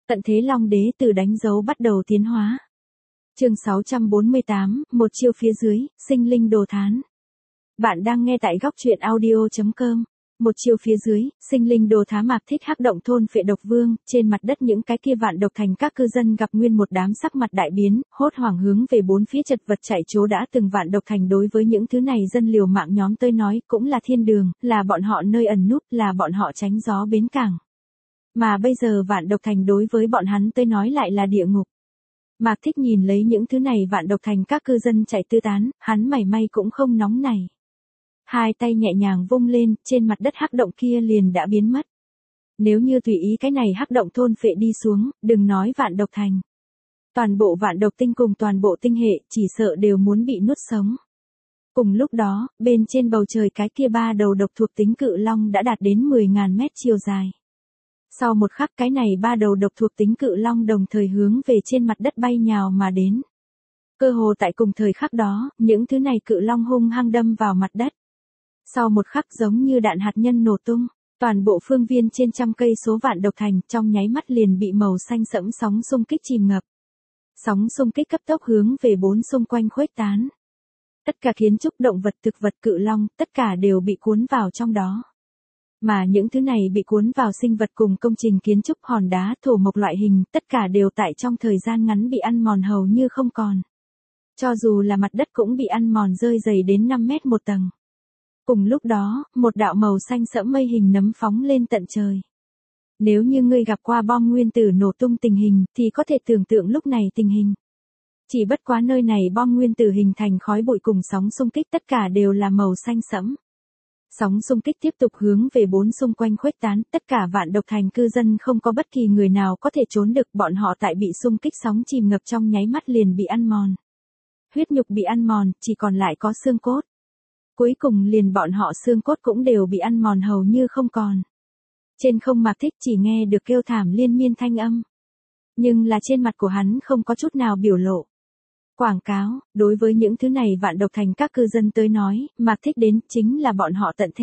Tận thế Long Đế từ đánh dấu bắt đầu tiến hóa. Chương 648, một chiêu phía dưới, sinh linh đồ thán. Bạn đang nghe tại góc truyện audio.com. Một chiêu phía dưới, sinh linh đồ thá Mạc Thích hắc động thôn phệ độc vương, trên mặt đất những cái kia vạn độc thành các cư dân gặp nguyên một đám sắc mặt đại biến, hốt hoảng hướng về bốn phía chật vật chạy trốn đã từng vạn độc thành đối với những thứ này dân liều mạng nhóm tôi nói cũng là thiên đường, là bọn họ nơi ẩn núp, là bọn họ tránh gió bến cảng. Mà bây giờ vạn độc thành đối với bọn hắn tôi nói lại là địa ngục. Mạc Thích nhìn lấy những thứ này vạn độc thành các cư dân chạy tứ tán, hắn mảy may cũng không nóng nảy. Hai tay nhẹ nhàng vung lên, trên mặt đất hắc động kia liền đã biến mất. Nếu như tùy ý cái này hắc động thôn phệ đi xuống, đừng nói vạn độc thành. Toàn bộ vạn độc tinh cùng toàn bộ tinh hệ, chỉ sợ đều muốn bị nuốt sống. Cùng lúc đó, bên trên bầu trời cái kia ba đầu độc thuộc tính cự long đã đạt đến 10.000 mét chiều dài. Sau một khắc cái này ba đầu độc thuộc tính cự long đồng thời hướng về trên mặt đất bay nhào mà đến. Cơ hồ tại cùng thời khắc đó, những thứ này cự long hung hăng đâm vào mặt đất. Sau một khắc giống như đạn hạt nhân nổ tung, toàn bộ phương viên trên trăm cây số vạn độc thành trong nháy mắt liền bị màu xanh sẫm sóng xung kích chìm ngập. Sóng xung kích cấp tốc hướng về bốn xung quanh khuếch tán. Tất cả kiến trúc động vật thực vật cự long, tất cả đều bị cuốn vào trong đó. Mà những thứ này bị cuốn vào sinh vật cùng công trình kiến trúc hòn đá thổ mộc loại hình, tất cả đều tại trong thời gian ngắn bị ăn mòn hầu như không còn. Cho dù là mặt đất cũng bị ăn mòn rơi dày đến 5 mét một tầng. Cùng lúc đó, một đạo màu xanh sẫm mây hình nấm phóng lên tận trời. Nếu như ngươi gặp qua bom nguyên tử nổ tung tình hình, thì có thể tưởng tượng lúc này tình hình. Chỉ bất quá nơi này bom nguyên tử hình thành khói bụi cùng sóng xung kích tất cả đều là màu xanh sẫm. Sóng xung kích tiếp tục hướng về bốn xung quanh khuếch tán, tất cả vạn độc thành cư dân không có bất kỳ người nào có thể trốn được, bọn họ tại bị xung kích sóng chìm ngập trong nháy mắt liền bị ăn mòn. Huyết nhục bị ăn mòn, chỉ còn lại có xương cốt. Cuối cùng liền bọn họ xương cốt cũng đều bị ăn mòn hầu như không còn. Trên không Mạc Thích chỉ nghe được kêu thảm liên miên thanh âm. Nhưng là trên mặt của hắn không có chút nào biểu lộ. Quảng cáo, đối với những thứ này vạn độc thành các cư dân tới nói, Mạc Thích đến chính là bọn họ tận thế.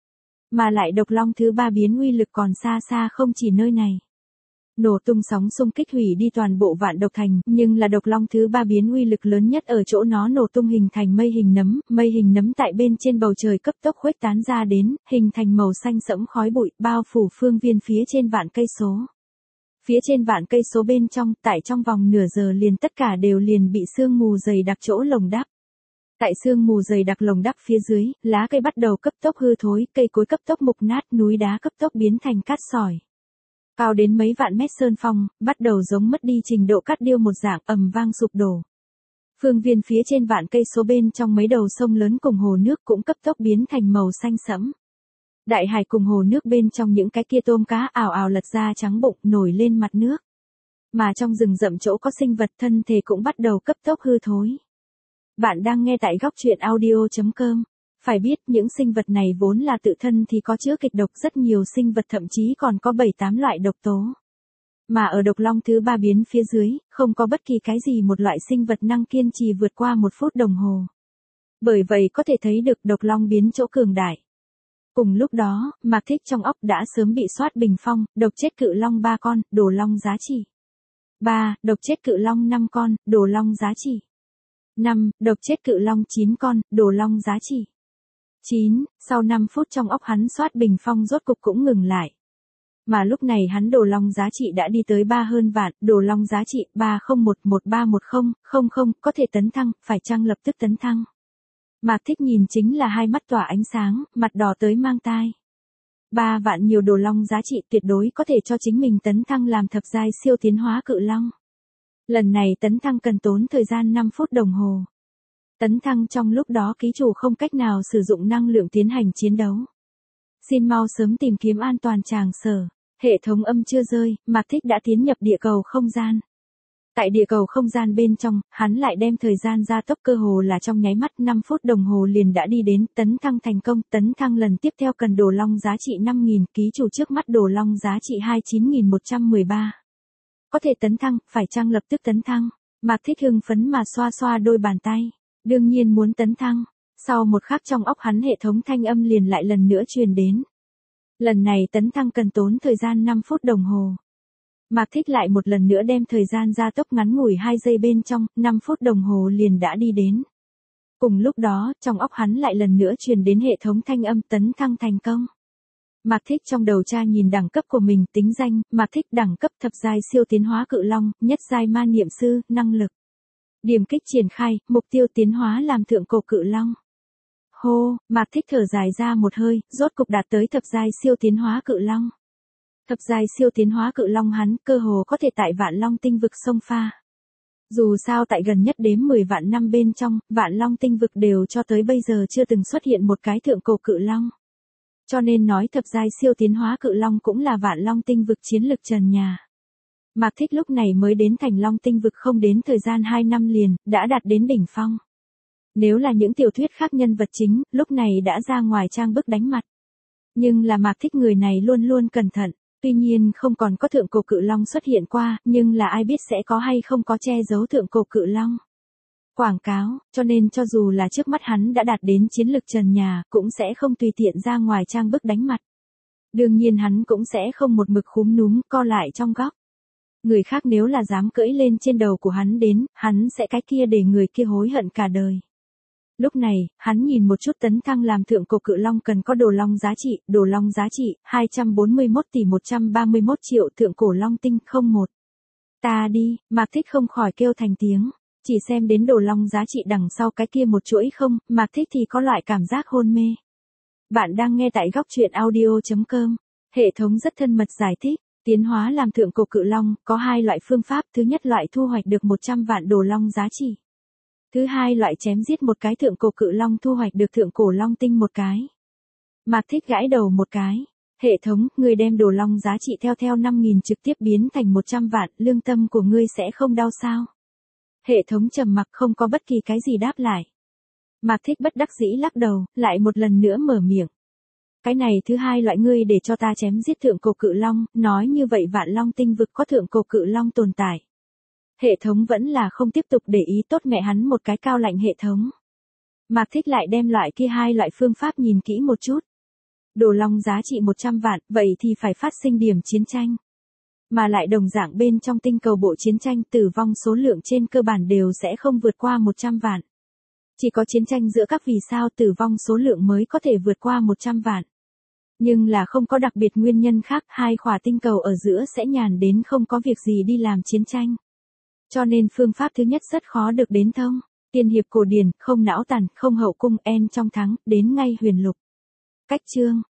Mà lại độc long thứ ba biến uy lực còn xa xa không chỉ nơi này. Nổ tung sóng xung kích hủy đi toàn bộ vạn độc thành, nhưng là độc long thứ ba biến uy lực lớn nhất ở chỗ nó nổ tung hình thành mây hình nấm tại bên trên bầu trời cấp tốc khuếch tán ra đến, hình thành màu xanh sẫm khói bụi, bao phủ phương viên phía trên vạn cây số. Phía trên vạn cây số bên trong, tại trong vòng nửa giờ liền tất cả đều liền bị sương mù dày đặc chỗ lồng đắp. Tại sương mù dày đặc lồng đắp phía dưới, lá cây bắt đầu cấp tốc hư thối, cây cối cấp tốc mục nát, núi đá cấp tốc biến thành cát sỏi. Cao đến mấy vạn mét sơn phong, bắt đầu giống mất đi trình độ cát điêu một dạng, ầm vang sụp đổ. Phương viên phía trên vạn cây số bên trong mấy đầu sông lớn cùng hồ nước cũng cấp tốc biến thành màu xanh sẫm. Đại hải cùng hồ nước bên trong những cái kia tôm cá ào ào lật ra trắng bụng nổi lên mặt nước. Mà trong rừng rậm chỗ có sinh vật thân thể cũng bắt đầu cấp tốc hư thối. Bạn đang nghe tại góc truyện audio.com. Phải biết những sinh vật này vốn là tự thân thì có chứa kịch độc, rất nhiều sinh vật thậm chí còn có 7-8 loại độc tố. Mà ở độc long thứ ba biến phía dưới, không có bất kỳ cái gì một loại sinh vật năng kiên trì vượt qua 1 phút đồng hồ. Bởi vậy có thể thấy được độc long biến chỗ cường đại. Cùng lúc đó, Mạc Thích trong óc đã sớm bị soát bình phong, độc chết cự long 3 con, đồ long giá trị. 3. Độc chết cự long 5 con, đồ long giá trị. 5. Độc chết cự long 9 con, đồ long giá trị. 9. Sau 5 phút trong óc hắn soát bình phong rốt cục cũng ngừng lại. Mà lúc này hắn đồ long giá trị đã đi tới 3 hơn vạn, đồ long giá trị 301131000, có thể tấn thăng, phải chăng lập tức tấn thăng. Mạc Thích nhìn chính là hai mắt tỏa ánh sáng, mặt đỏ tới mang tai. 3 vạn nhiều đồ long giá trị tuyệt đối có thể cho chính mình tấn thăng làm thập giai siêu tiến hóa cự long. Lần này tấn thăng cần tốn thời gian 5 phút đồng hồ. Tấn thăng trong lúc đó ký chủ không cách nào sử dụng năng lượng tiến hành chiến đấu. Xin mau sớm tìm kiếm an toàn tràng sở. Hệ thống âm chưa rơi, Mạc Thích đã tiến nhập địa cầu không gian. Tại địa cầu không gian bên trong, hắn lại đem thời gian gia tốc cơ hồ là trong nháy mắt 5 phút đồng hồ liền đã đi đến, tấn thăng thành công, tấn thăng lần tiếp theo cần đồ long giá trị 5.000, ký chủ trước mắt đồ long giá trị 29.113. Có thể tấn thăng, phải chăng lập tức tấn thăng, Mạc Thích hưng phấn mà xoa xoa đôi bàn tay, đương nhiên muốn tấn thăng, sau một khắc trong óc hắn hệ thống thanh âm liền lại lần nữa truyền đến. Lần này tấn thăng cần tốn thời gian 5 phút đồng hồ. Mạc Thích lại một lần nữa đem thời gian gia tốc ngắn ngủi 2 giây bên trong, 5 phút đồng hồ liền đã đi đến. Cùng lúc đó, trong óc hắn lại lần nữa truyền đến hệ thống thanh âm tấn thăng thành công. Mạc Thích trong đầu tra nhìn đẳng cấp của mình, tính danh, Mạc Thích đẳng cấp thập giai siêu tiến hóa cự long, nhất giai ma niệm sư, năng lực. Điểm kích triển khai, mục tiêu tiến hóa làm thượng cổ cự long. Hô, Mạc Thích thở dài ra một hơi, rốt cục đạt tới thập giai siêu tiến hóa cự long. Thập giai siêu tiến hóa cự long hắn cơ hồ có thể tại Vạn Long tinh vực xông pha. Dù sao tại gần nhất đếm 10 vạn năm bên trong, Vạn Long tinh vực đều cho tới bây giờ chưa từng xuất hiện một cái thượng cổ cự long. Cho nên nói thập giai siêu tiến hóa cự long cũng là Vạn Long tinh vực chiến lực trần nhà. Mạc Thích lúc này mới đến Thành Long tinh vực không đến thời gian 2 năm liền, đã đạt đến đỉnh phong. Nếu là những tiểu thuyết khác nhân vật chính, lúc này đã ra ngoài trang bức đánh mặt. Nhưng là Mạc Thích người này luôn luôn cẩn thận. Tuy nhiên không còn có thượng cổ cự long xuất hiện qua, nhưng là ai biết sẽ có hay không có che giấu thượng cổ cự long. Quảng cáo, cho nên cho dù là trước mắt hắn đã đạt đến chiến lực trần nhà, cũng sẽ không tùy tiện ra ngoài trang bức đánh mặt. Đương nhiên hắn cũng sẽ không một mực khúm núm, co lại trong góc. Người khác nếu là dám cưỡi lên trên đầu của hắn đến, hắn sẽ cái kia để người kia hối hận cả đời. Lúc này, hắn nhìn một chút tấn thăng làm thượng cổ cự long cần có đồ long giá trị, 241 tỷ 131 triệu thượng cổ long tinh 01. Ta đi, Mạc Thích không khỏi kêu thành tiếng, chỉ xem đến đồ long giá trị đằng sau cái kia một chuỗi không, Mạc Thích thì có loại cảm giác hôn mê. Bạn đang nghe tại góc truyện audio.com, hệ thống rất thân mật giải thích, tiến hóa làm thượng cổ cự long, có 2 loại phương pháp, thứ nhất loại thu hoạch được 100 vạn đồ long giá trị. Thứ hai loại chém giết một cái thượng cổ cự long thu hoạch được thượng cổ long tinh một cái. Mạc Thích gãi đầu một cái. Hệ thống, người đem đồ long giá trị theo 5.000 trực tiếp biến thành 100 vạn, lương tâm của ngươi sẽ không đau sao? Hệ thống trầm mặc không có bất kỳ cái gì đáp lại. Mạc Thích bất đắc dĩ lắc đầu, lại một lần nữa mở miệng. Cái này thứ hai loại ngươi để cho ta chém giết thượng cổ cự long, nói như vậy Vạn Long tinh vực có thượng cổ cự long tồn tại. Hệ thống vẫn là không tiếp tục để ý, tốt mẹ hắn một cái cao lạnh hệ thống. Mạc Thích lại đem loại kia 2 loại phương pháp nhìn kỹ một chút. Đồ long giá trị 100 vạn, vậy thì phải phát sinh điểm chiến tranh. Mà lại đồng dạng bên trong tinh cầu bộ chiến tranh tử vong số lượng trên cơ bản đều sẽ không vượt qua 100 vạn. Chỉ có chiến tranh giữa các vì sao tử vong số lượng mới có thể vượt qua 100 vạn. Nhưng là không có đặc biệt nguyên nhân khác, 2 khỏa tinh cầu ở giữa sẽ nhàn đến không có việc gì đi làm chiến tranh. Cho nên phương pháp thứ nhất rất khó được đến thông. Tiên hiệp cổ điển, không não tàn, không hậu cung, en trong thắng, đến ngay huyền lục. Cách chương,